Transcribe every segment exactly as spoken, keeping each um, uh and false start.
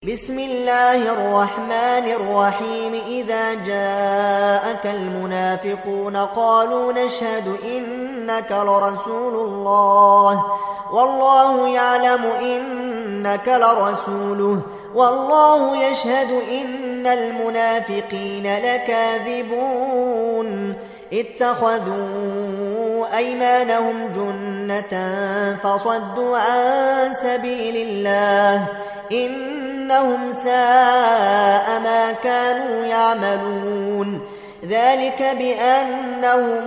بسم الله الرحمن الرحيم إذا جاءك المنافقون قالوا نشهد إنك لرسول الله والله يعلم إنك لرسوله والله يشهد إن المنافقين لكاذبون اتخذوا أيمانهم جنة فصدوا عن سبيل الله إنهم ساء ما كانوا يعملون ذلك بأنهم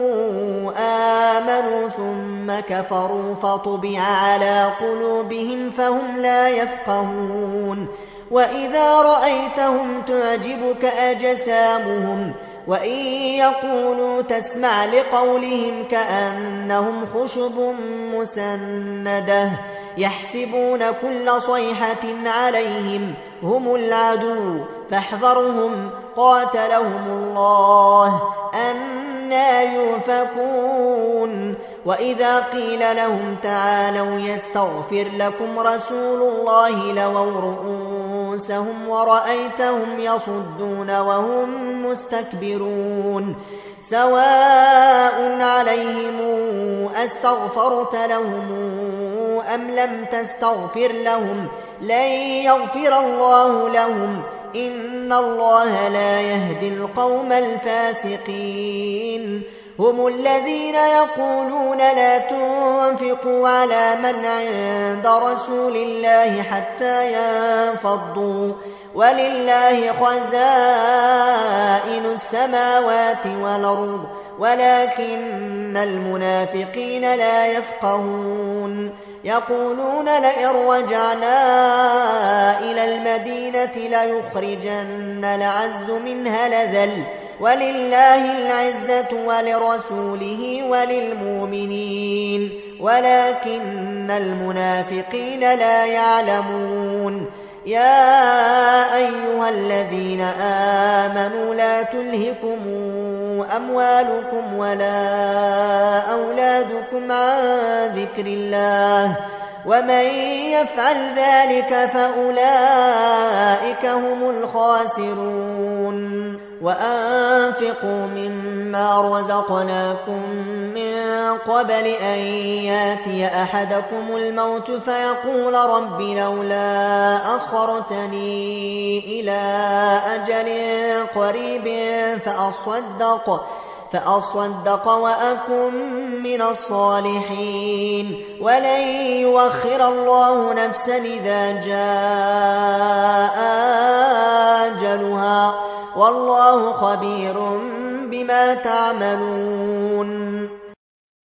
آمنوا ثم كفروا فطبع على قلوبهم فهم لا يفقهون وإذا رأيتهم تعجبك أجسامهم وإن يقولوا تسمع لقولهم كأنهم خشب مسندة يحسبون كل صيحة عليهم هم العدو فاحذرهم قاتلهم الله أنى يؤفكون وإذا قيل لهم تعالوا يستغفر لكم رسول الله لووا رؤوسهم ورأيتهم يصدون وهم مستكبرون سواء عليهم أستغفرت لهم أم لم تستغفر لهم لن يغفر الله لهم إن الله لا يهدي القوم الفاسقين هم الذين يقولون لا تنفقوا على من عند رسول الله حتى ينفضوا ولله خزائن السماوات والأرض ولكن المنافقين لا يفقهون يقولون لئن رجعنا إلى المدينة ليخرجن الأعز منها الأذل ولله العزة ولرسوله وللمؤمنين ولكن المنافقين لا يعلمون يا أيها الذين آمنوا لا تلهكم أموالكم ولا أولادكم عن ذكر الله ومن يفعل ذلك فأولئك هم الخاسرون وأنفقوا مما رزقناكم من قبل أن ياتي أحدكم الموت فيقول رب لولا أخرتني إلى أجل قريب فأصدق فأصدق وأكن من الصالحين ولن يؤخر الله نفسا إذا جاء أجلها والله خبير بما تعملون